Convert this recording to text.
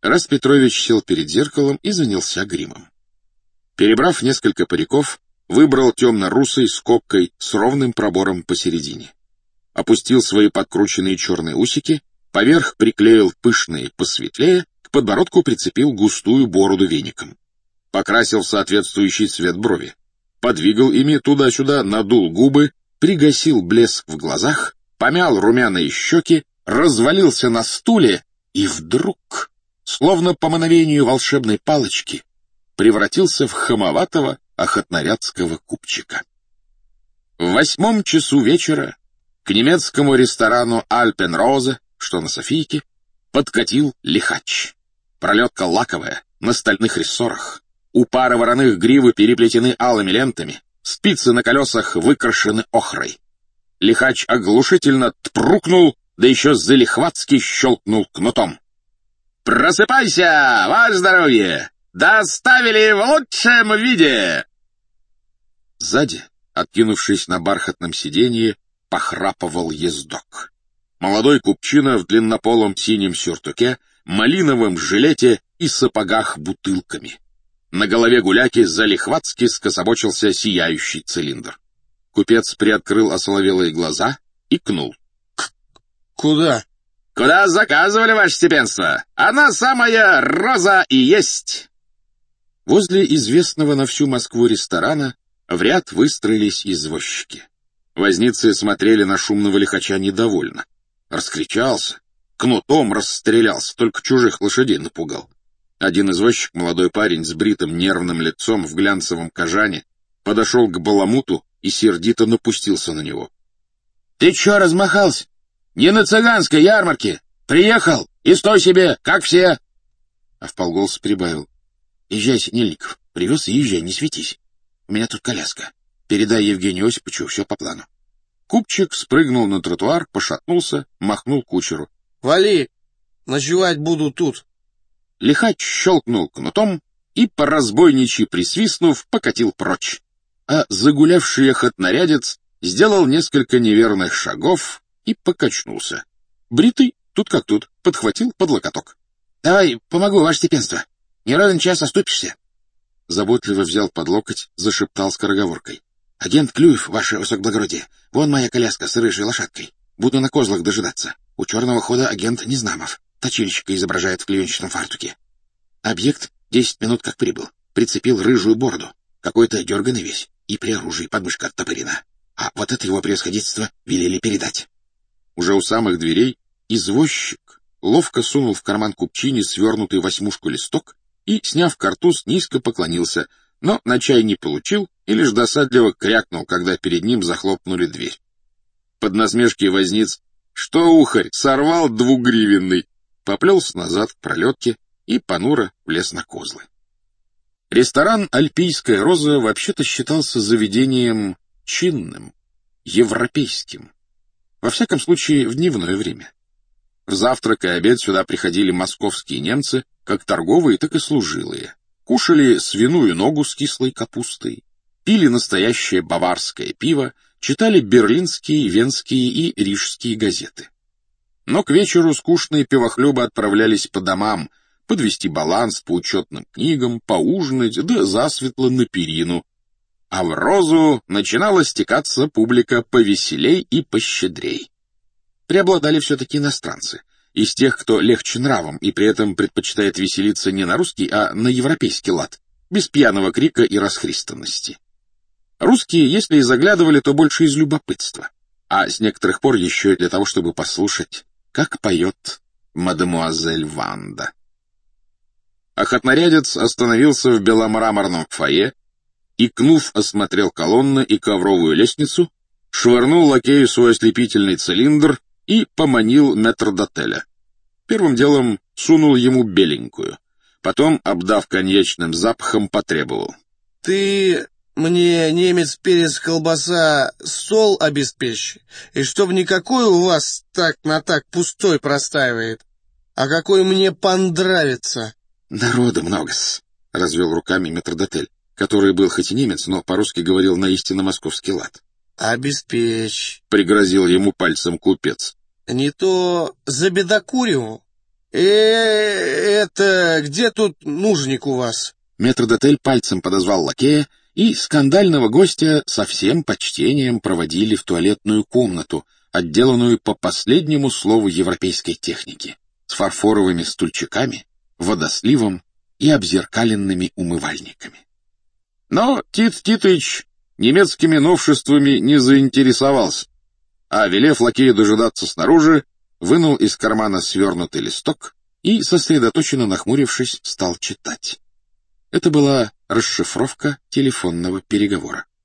Раз Петрович сел перед зеркалом и занялся гримом. Перебрав несколько париков, выбрал темно-русый с копкой с ровным пробором посередине. Опустил свои подкрученные черные усики, поверх приклеил пышные посветлее, к подбородку прицепил густую бороду веником. Покрасил в соответствующий цвет брови. Подвигал ими туда-сюда, надул губы, пригасил блеск в глазах, помял румяные щеки, развалился на стуле и вдруг, словно по мановению волшебной палочки, превратился в хамоватого охотнорядского купчика. В 8 часу вечера к немецкому ресторану «Альпенрозе», что на Софийке, подкатил лихач. Пролетка лаковая, на стальных рессорах. У пары вороных гривы переплетены алыми лентами, спицы на колесах выкрашены охрой. Лихач оглушительно тпрукнул, да еще залихватски щелкнул кнутом. «Просыпайся, ваше здоровье! Доставили в лучшем виде!» Сзади, откинувшись на бархатном сиденье, похрапывал ездок. Молодой купчина в длиннополом синем сюртуке, малиновом жилете и сапогах бутылками. На голове гуляки залихватски скособочился сияющий цилиндр. Купец приоткрыл осоловелые глаза и кнул. «Куда?» «Куда заказывали, ваше степенство? Она самая роза и есть!» Возле известного на всю Москву ресторана в ряд выстроились извозчики. Возницы смотрели на шумного лихача недовольно. Раскричался, кнутом расстрелялся, только чужих лошадей напугал. Один извозчик, молодой парень с бритым нервным лицом в глянцевом кожане, подошел к баламуту и сердито напустился на него. «Ты чё размахался? Не на цыганской ярмарке! Приехал и стой себе, как все!» А вполголоса прибавил. «Езжай, Синельников, привез и езжай, не светись. У меня тут коляска. Передай Евгению Осиповичу, все по плану». Купчик спрыгнул на тротуар, пошатнулся, махнул кучеру. «Вали, ночевать буду тут». Лихач щелкнул кнутом и, по-разбойничьи присвистнув, покатил прочь. А загулявший охотнорядец сделал несколько неверных шагов и покачнулся. Бритый, тут как тут, подхватил под локоток. «Давай, помогу, ваше степенство. Не ровен час оступишься». Заботливо взял под локоть, зашептал скороговоркой. «Агент Клюев, ваше высокоблагородие, вон моя коляска с рыжей лошадкой. Буду на козлах дожидаться. У черного хода агент Незнамов. Точильщика изображает в клеенчатом фартуке. Объект 10 минут как прибыл. Прицепил рыжую бороду. Какой-то дерганый весь. И при оружии подмышка оттопырена. А вот это его превосходительство велели передать». Уже у самых дверей извозчик ловко сунул в карман купчине свернутый 8-шку листок и, сняв картуз, низко поклонился, но на чай не получил и лишь досадливо крякнул, когда перед ним захлопнули дверь. Под насмешки возниц «Что, ухарь, сорвал 2-гривенный?» поплелся назад к пролетке и понуро влез на козлы. Ресторан «Альпийская роза» вообще-то считался заведением чинным, европейским. Во всяком случае, в дневное время. В завтрак и обед сюда приходили московские немцы, как торговые, так и служилые. Кушали свиную ногу с кислой капустой, пили настоящее баварское пиво, читали берлинские, венские и рижские газеты. Но к вечеру скучные пивохлебы отправлялись по домам, подвести баланс по учетным книгам, поужинать, да засветло на перину. А в розу начинала стекаться публика повеселей и пощедрей. Преобладали все-таки иностранцы, из тех, кто легче нравом и при этом предпочитает веселиться не на русский, а на европейский лад, без пьяного крика и расхристанности. Русские, если и заглядывали, то больше из любопытства, а с некоторых пор еще и для того, чтобы послушать, как поет мадемуазель Ванда. Охотнорядец остановился в беломраморном фойе, икнув, осмотрел колонны и ковровую лестницу, швырнул лакею свой ослепительный цилиндр и поманил метрдотеля. Первым делом сунул ему беленькую, потом, обдав коньячным запахом, потребовал. «Ты мне, немец, перец, колбаса, стол обеспечь, и чтоб никакой у вас так на так пустой простаивает, а какой мне понравится». «Народу много-с», — развел руками метрдотель, который был хоть и немец, но по-русски говорил на истинно московский лад. «Обеспечь», — пригрозил ему пальцем купец. «Не то забедокурю. Это где тут нужник у вас?» Метрдотель пальцем подозвал лакея, и скандального гостя со всем почтением проводили в туалетную комнату, отделанную по последнему слову европейской техники, с фарфоровыми стульчиками, водосливом и обзеркаленными умывальниками. Но Тит Титыч немецкими новшествами не заинтересовался, а, велев лакею дожидаться снаружи, вынул из кармана свернутый листок и, сосредоточенно нахмурившись, стал читать. Это была расшифровка телефонного переговора.